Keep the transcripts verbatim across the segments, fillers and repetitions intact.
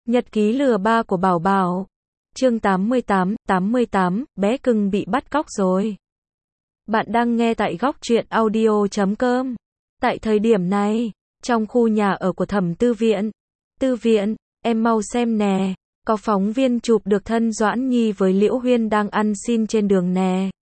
Nhật ký lừa ba của Bảo Bảo. Chương tám mươi tám, tám mươi tám, bé cưng bị bắt cóc rồi. Bạn đang nghe tại góc truyện audio chấm com. Tại thời điểm này, trong khu nhà ở của Thẩm Tư Viện. Tư Viện, em mau xem nè, có phóng viên chụp được thân Doãn Nhi với Liễu Huyên đang ăn xin trên đường nè.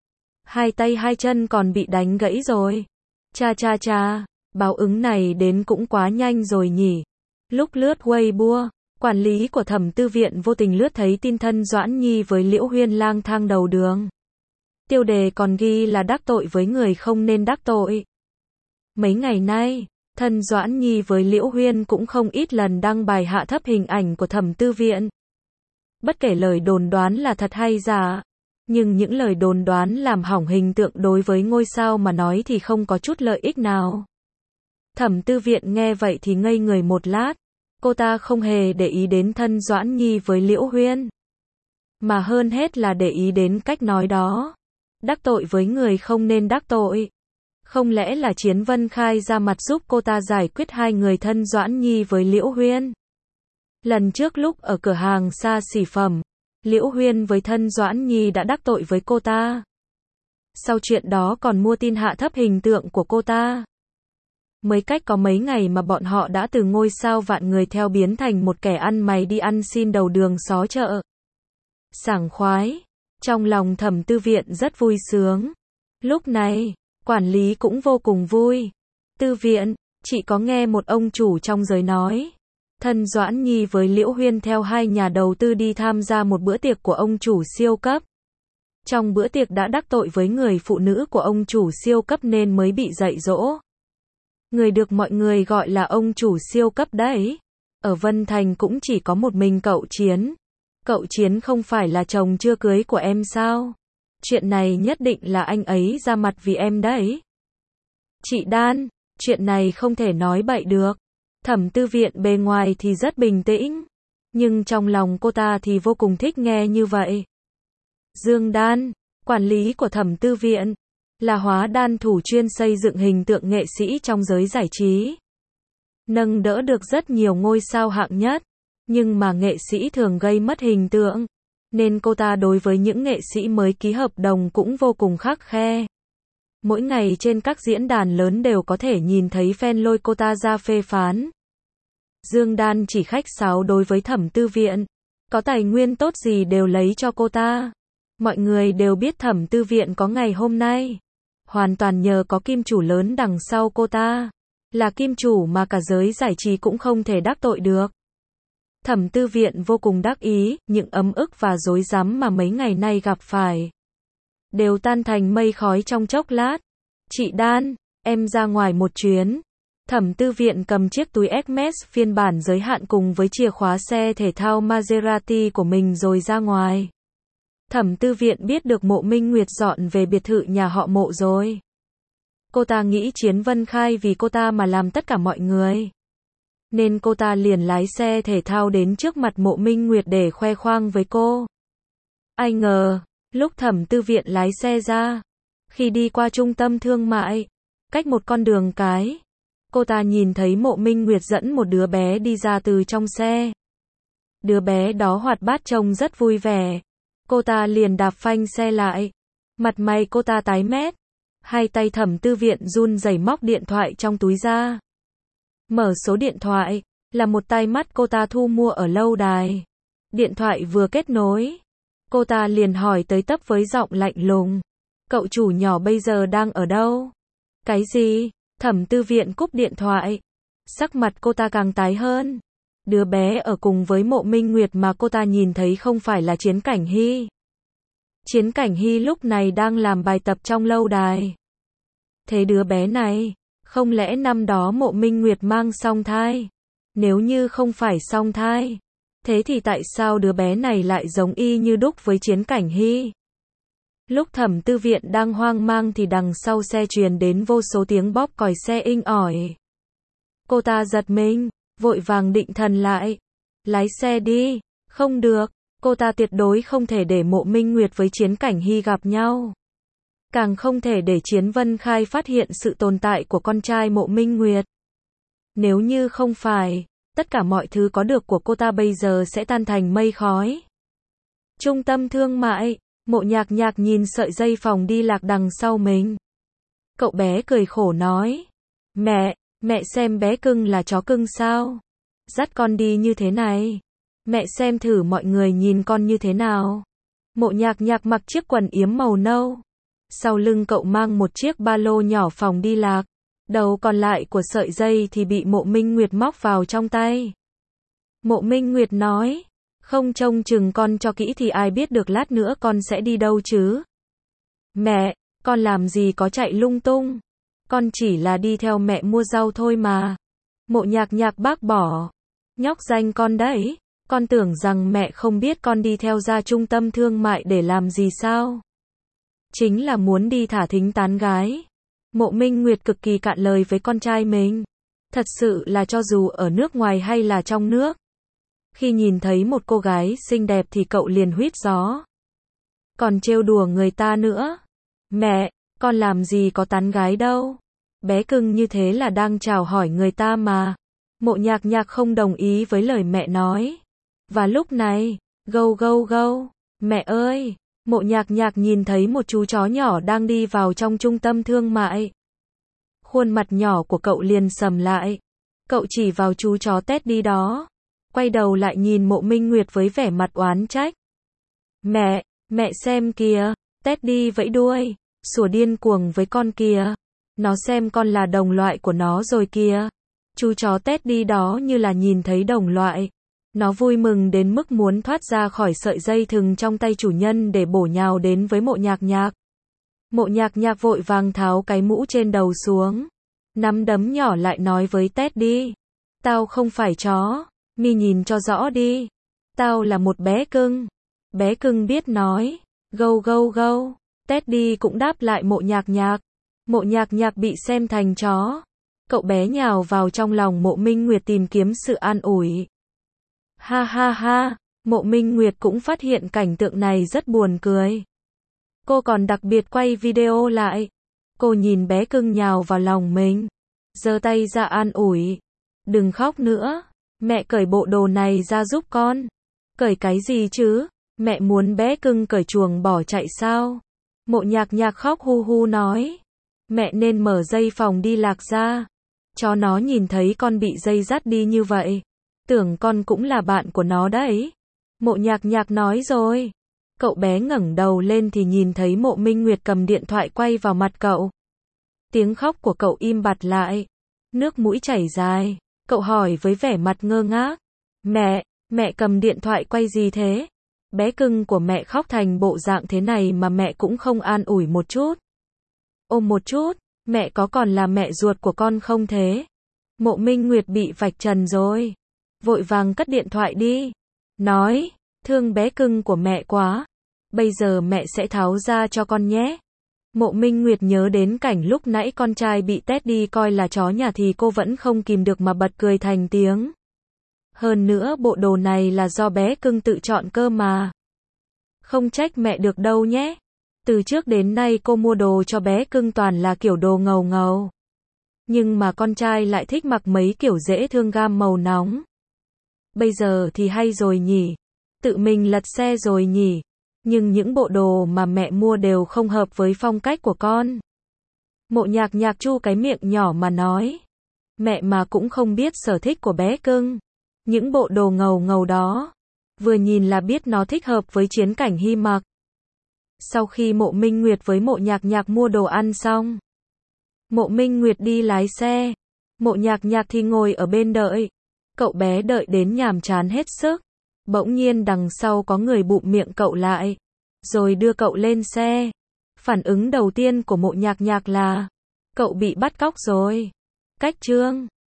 Hai tay hai chân còn bị đánh gãy rồi. Cha cha cha, báo ứng này đến cũng quá nhanh rồi nhỉ. Lúc lướt Weibo, quản lý của Thẩm Tư Viện vô tình lướt thấy tin thân Doãn Nhi với Liễu Huyên lang thang đầu đường. Tiêu đề còn ghi là đắc tội với người không nên đắc tội. Mấy ngày nay, thân Doãn Nhi với Liễu Huyên cũng không ít lần đăng bài hạ thấp hình ảnh của Thẩm Tư Viện. Bất kể lời đồn đoán là thật hay giả, nhưng những lời đồn đoán làm hỏng hình tượng đối với ngôi sao mà nói thì không có chút lợi ích nào. Thẩm Tư Viện nghe vậy thì ngây người một lát. Cô ta không hề để ý đến thân Doãn Nhi với Liễu Huyên, mà hơn hết là để ý đến cách nói đó. Đắc tội với người không nên đắc tội. Không lẽ là Chiến Vân Khai ra mặt giúp cô ta giải quyết hai người thân Doãn Nhi với Liễu Huyên? Lần trước lúc ở cửa hàng xa xỉ phẩm, Liễu Huyên với thân Doãn Nhi đã đắc tội với cô ta. Sau chuyện đó còn mua tin hạ thấp hình tượng của cô ta. Mới cách có mấy ngày mà bọn họ đã từ ngôi sao vạn người theo biến thành một kẻ ăn mày đi ăn xin đầu đường xó chợ. Sảng khoái. Trong lòng Thẩm Tư Viện rất vui sướng. Lúc này, quản lý cũng vô cùng vui. Tư Viện, chị có nghe một ông chủ trong giới nói. Thân Doãn Nhi với Liễu Huyên theo hai nhà đầu tư đi tham gia một bữa tiệc của ông chủ siêu cấp. Trong bữa tiệc đã đắc tội với người phụ nữ của ông chủ siêu cấp nên mới bị dạy dỗ. Người được mọi người gọi là ông chủ siêu cấp đấy. Ở Vân Thành cũng chỉ có một mình cậu Chiến. Cậu Chiến không phải là chồng chưa cưới của em sao? Chuyện này nhất định là anh ấy ra mặt vì em đấy. Chị Đan, chuyện này không thể nói bậy được. Thẩm Tư Viện bề ngoài thì rất bình tĩnh, nhưng trong lòng cô ta thì vô cùng thích nghe như vậy. Dương Đan, quản lý của Thẩm Tư Viện, là hóa đan thủ chuyên xây dựng hình tượng nghệ sĩ trong giới giải trí. Nâng đỡ được rất nhiều ngôi sao hạng nhất, nhưng mà nghệ sĩ thường gây mất hình tượng, nên cô ta đối với những nghệ sĩ mới ký hợp đồng cũng vô cùng khắt khe. Mỗi ngày trên các diễn đàn lớn đều có thể nhìn thấy fan lôi cô ta ra phê phán. Dương Đan chỉ khách sáo đối với Thẩm Tư Viện, có tài nguyên tốt gì đều lấy cho cô ta. Mọi người đều biết Thẩm Tư Viện có ngày hôm nay, hoàn toàn nhờ có kim chủ lớn đằng sau cô ta. Là kim chủ mà cả giới giải trí cũng không thể đắc tội được. Thẩm Tư Viện vô cùng đắc ý, những ấm ức và rối rắm mà mấy ngày nay gặp phải đều tan thành mây khói trong chốc lát. Chị Đan, em ra ngoài một chuyến. Thẩm Tư Viện cầm chiếc túi Hermes phiên bản giới hạn cùng với chìa khóa xe thể thao Maserati của mình rồi ra ngoài. Thẩm Tư Viện biết được Mộ Minh Nguyệt dọn về biệt thự nhà họ Mộ rồi. Cô ta nghĩ Chiến Vân Khai vì cô ta mà làm tất cả mọi người, nên cô ta liền lái xe thể thao đến trước mặt Mộ Minh Nguyệt để khoe khoang với cô. Ai ngờ, lúc Thẩm Tư Viện lái xe ra, khi đi qua trung tâm thương mại, cách một con đường cái, cô ta nhìn thấy Mộ Minh Nguyệt dẫn một đứa bé đi ra từ trong xe. Đứa bé đó hoạt bát trông rất vui vẻ. Cô ta liền đạp phanh xe lại. Mặt mày cô ta tái mét. Hai tay Thẩm Tư Viện run rẩy móc điện thoại trong túi ra. Mở số điện thoại, là một tai mắt cô ta thu mua ở lâu đài. Điện thoại vừa kết nối, cô ta liền hỏi tới tấp với giọng lạnh lùng. Cậu chủ nhỏ bây giờ đang ở đâu? Cái gì? Thẩm Tư Viện cúp điện thoại. Sắc mặt cô ta càng tái hơn. Đứa bé ở cùng với Mộ Minh Nguyệt mà cô ta nhìn thấy không phải là Chiến Cảnh Hy. Chiến Cảnh Hy lúc này đang làm bài tập trong lâu đài. Thế đứa bé này, không lẽ năm đó Mộ Minh Nguyệt mang song thai? Nếu như không phải song thai, thế thì tại sao đứa bé này lại giống y như đúc với Chiến Cảnh Hy? Lúc Thẩm Tư Viện đang hoang mang thì đằng sau xe truyền đến vô số tiếng bóp còi xe inh ỏi. Cô ta giật mình, vội vàng định thần lại. Lái xe đi. Không được, cô ta tuyệt đối không thể để Mộ Minh Nguyệt với Chiến Cảnh Hy gặp nhau. Càng không thể để Chiến Vân Khai phát hiện sự tồn tại của con trai Mộ Minh Nguyệt. Nếu như không phải Tất cả mọi thứ có được của cô ta bây giờ sẽ tan thành mây khói. Trung tâm thương mại, Mộ Nhạc Nhạc nhìn sợi dây phòng đi lạc đằng sau mình. Cậu bé cười khổ nói. Mẹ, mẹ xem bé cưng là chó cưng sao? Dắt con đi như thế này. Mẹ xem thử mọi người nhìn con như thế nào. Mộ Nhạc Nhạc mặc chiếc quần yếm màu nâu. Sau lưng cậu mang một chiếc ba lô nhỏ phòng đi lạc. Đầu còn lại của sợi dây thì bị Mộ Minh Nguyệt móc vào trong tay. Mộ Minh Nguyệt nói. Không trông chừng con cho kỹ thì ai biết được lát nữa con sẽ đi đâu chứ? Mẹ, con làm gì có chạy lung tung. Con chỉ là đi theo mẹ mua rau thôi mà. Mộ Nhạc Nhạc bác bỏ. Nhóc danh con đấy. Con tưởng rằng mẹ không biết con đi theo ra trung tâm thương mại để làm gì sao? Chính là muốn đi thả thính tán gái. Mộ Minh Nguyệt cực kỳ cạn lời với con trai mình. Thật sự là cho dù ở nước ngoài hay là trong nước. Khi nhìn thấy một cô gái xinh đẹp thì cậu liền huýt gió. Còn trêu đùa người ta nữa. Mẹ, con làm gì có tán gái đâu. Bé cưng như thế là đang chào hỏi người ta mà. Mộ Nhạc Nhạc không đồng ý với lời mẹ nói. Và lúc này, gâu gâu gâu, mẹ ơi, Mộ Nhạc Nhạc nhìn thấy một chú chó nhỏ đang đi vào trong trung tâm thương mại. Khuôn mặt nhỏ của cậu liền sầm lại. Cậu chỉ vào chú chó Teddy đó. Quay đầu lại nhìn Mộ Minh Nguyệt với vẻ mặt oán trách. Mẹ, mẹ xem kìa, Teddy vẫy đuôi, sủa điên cuồng với con kìa. Nó xem con là đồng loại của nó rồi kìa. Chú chó Teddy đó như là nhìn thấy đồng loại. Nó vui mừng đến mức muốn thoát ra khỏi sợi dây thừng trong tay chủ nhân để bổ nhào đến với Mộ Nhạc Nhạc. Mộ Nhạc Nhạc vội vàng tháo cái mũ trên đầu xuống. Nắm đấm nhỏ lại nói với Teddy. Tao không phải chó. Mi nhìn cho rõ đi. Tao là một bé cưng. Bé cưng biết nói. Gâu gâu gâu. Teddy cũng đáp lại Mộ Nhạc Nhạc. Mộ Nhạc Nhạc bị xem thành chó. Cậu bé nhào vào trong lòng Mộ Minh Nguyệt tìm kiếm sự an ủi. Ha ha ha. Mộ Minh Nguyệt cũng phát hiện cảnh tượng này rất buồn cười. Cô còn đặc biệt quay video lại. Cô nhìn bé cưng nhào vào lòng mình. Giơ tay ra an ủi. Đừng khóc nữa. Mẹ cởi bộ đồ này ra giúp con. Cởi cái gì chứ? Mẹ muốn bé cưng cởi chuồng bỏ chạy sao? Mộ Nhạc Nhạc khóc hu hu nói. Mẹ nên mở dây phòng đi lạc ra. Cho nó nhìn thấy con bị dây dắt đi như vậy. Tưởng con cũng là bạn của nó đấy. Mộ Nhạc Nhạc nói rồi. Cậu bé ngẩng đầu lên thì nhìn thấy Mộ Minh Nguyệt cầm điện thoại quay vào mặt cậu. Tiếng khóc của cậu im bặt lại. Nước mũi chảy dài. Cậu hỏi với vẻ mặt ngơ ngác. Mẹ, mẹ cầm điện thoại quay gì thế? Bé cưng của mẹ khóc thành bộ dạng thế này mà mẹ cũng không an ủi một chút. Ôm một chút, mẹ có còn là mẹ ruột của con không thế? Mộ Minh Nguyệt bị vạch trần rồi. Vội vàng cất điện thoại đi. Nói, thương bé cưng của mẹ quá. Bây giờ mẹ sẽ tháo ra cho con nhé. Mộ Minh Nguyệt nhớ đến cảnh lúc nãy con trai bị Teddy coi là chó nhà thì cô vẫn không kìm được mà bật cười thành tiếng. Hơn nữa bộ đồ này là do bé cưng tự chọn cơ mà. Không trách mẹ được đâu nhé. Từ trước đến nay cô mua đồ cho bé cưng toàn là kiểu đồ ngầu ngầu. Nhưng mà con trai lại thích mặc mấy kiểu dễ thương gam màu nóng. Bây giờ thì hay rồi nhỉ. Tự mình lật xe rồi nhỉ. Nhưng những bộ đồ mà mẹ mua đều không hợp với phong cách của con. Mộ Nhạc Nhạc chu cái miệng nhỏ mà nói. Mẹ mà cũng không biết sở thích của bé cưng. Những bộ đồ ngầu ngầu đó. Vừa nhìn là biết nó thích hợp với Chiến Cảnh Hy mặc. Sau khi Mộ Minh Nguyệt với Mộ Nhạc Nhạc mua đồ ăn xong. Mộ Minh Nguyệt đi lái xe. Mộ Nhạc Nhạc thì ngồi ở bên đợi. Cậu bé đợi đến nhàm chán hết sức. Bỗng nhiên đằng sau có người bụm miệng cậu lại. Rồi đưa cậu lên xe. Phản ứng đầu tiên của Mộ Nhạc Nhạc là. Cậu bị bắt cóc rồi. Cách chương